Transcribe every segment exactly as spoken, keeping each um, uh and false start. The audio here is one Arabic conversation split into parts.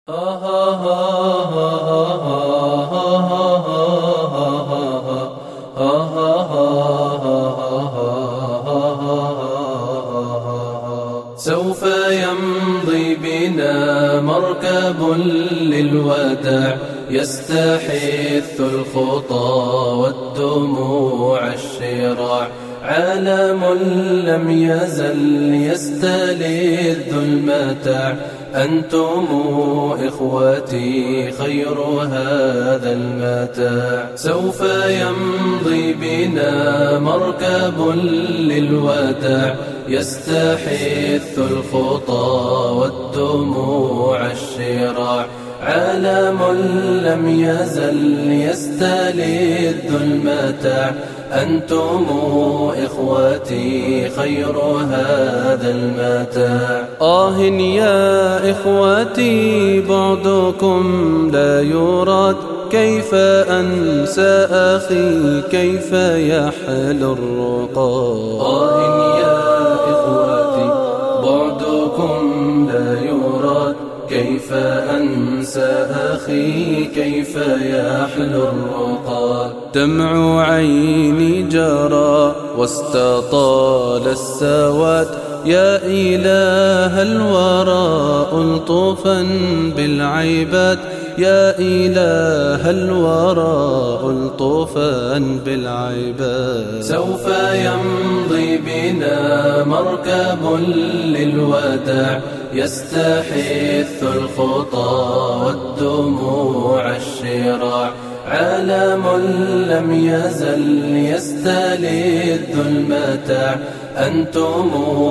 سوف يمضي بنا مركب للوداع يستحث الخطى والدموع الشراع، عالم لم يزل يستلذ المتاع. أنتم إخوتي خير هذا المتاع. سوف يمضي بنا مركب للوداع يستحث الخطى والدموع الشراع، عالم لم يزل يستلذ المتاع. أنتم إخوتي خير هذا المتاع. آه يا إخوتي بعدكم لا يراد، كيف أنسى أخي كيف يحل الرقاد. آه يا إخوتي بعدكم لا يراد، كيف أنسى أخي كيف يحلو الرقاد. دمع عيني جرى واستطال السواد، يا إله الورى ألطفا بالعباد، يا إله الورى ألطفا بالعباد. سوف يمضي بنا مركب للوداع يستحث الخطى والدموع الشراع، عالم لم يزل يستلذ المتاع. أنتم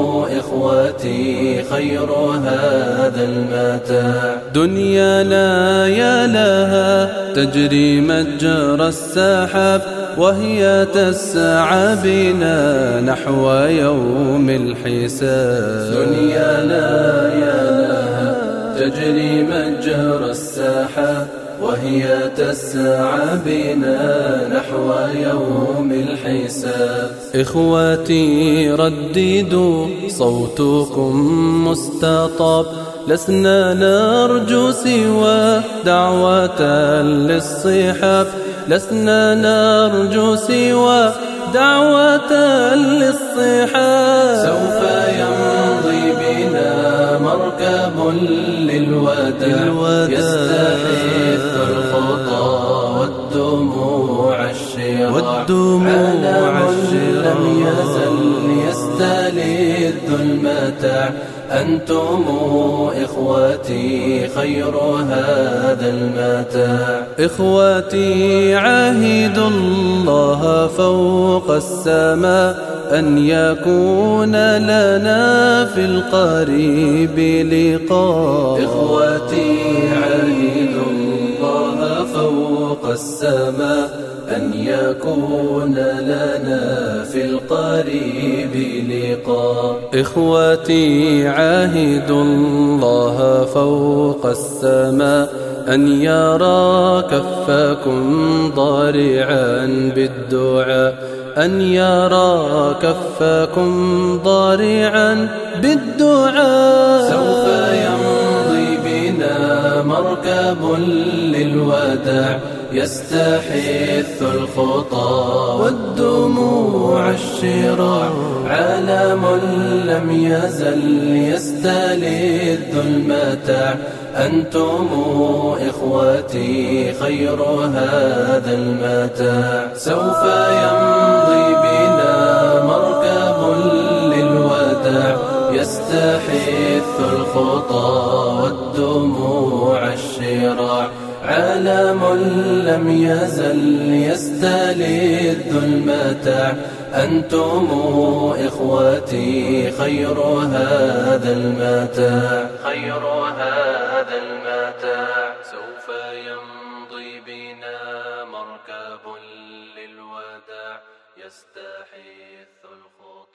إخوتي خير هذا المتاع. دنيانا يا لها تجري مجرى السحاب، وهي تسعى بنا نحو يوم الحساب. دنيانا يا لها تجري مجرى السحاب، وهي تسعى بنا نحو يوم الحساب. إخواتي رددوا صوتكم مستطاب، لسنا نرجو سوى دعوة للصحاب، لسنا نرجو سوى دعوة للصحاب. سوف يمضي بنا مركب للوداع يستحث الخطى والدموع الشراع، عالم لم يزل يستلذ المتاع. أنتم إخوتي خير هذا المتاع. إخواتي عاهدوا الله فوق السماء أن يكون لنا في القريب لقاء. إخوتي عاهدوا الله فوق السماء أن يكون لنا في القريب لقاء. إخوتي عاهدوا الله فوق السماء أن يرى كفكم ضارعا بالدعاء، أن يرى كفكم ضارعا بالدعاء. سوف يمضي بنا مركب للوداع يستحث الخطى والدموع الشراع، عالم لم يزل يستلذ المتاع. أنتم إخوتي خير هذا المتاع. سوف يمضي بنا مركب للوداع يستحث الخطى والدموع الشراع، عالم لم يزل يستلذ المتاع. أنتم إخوتي خير هذا المتاع. خير هذا المتاع. سوف يمضي بنا مركب للوداع يستحث الخطى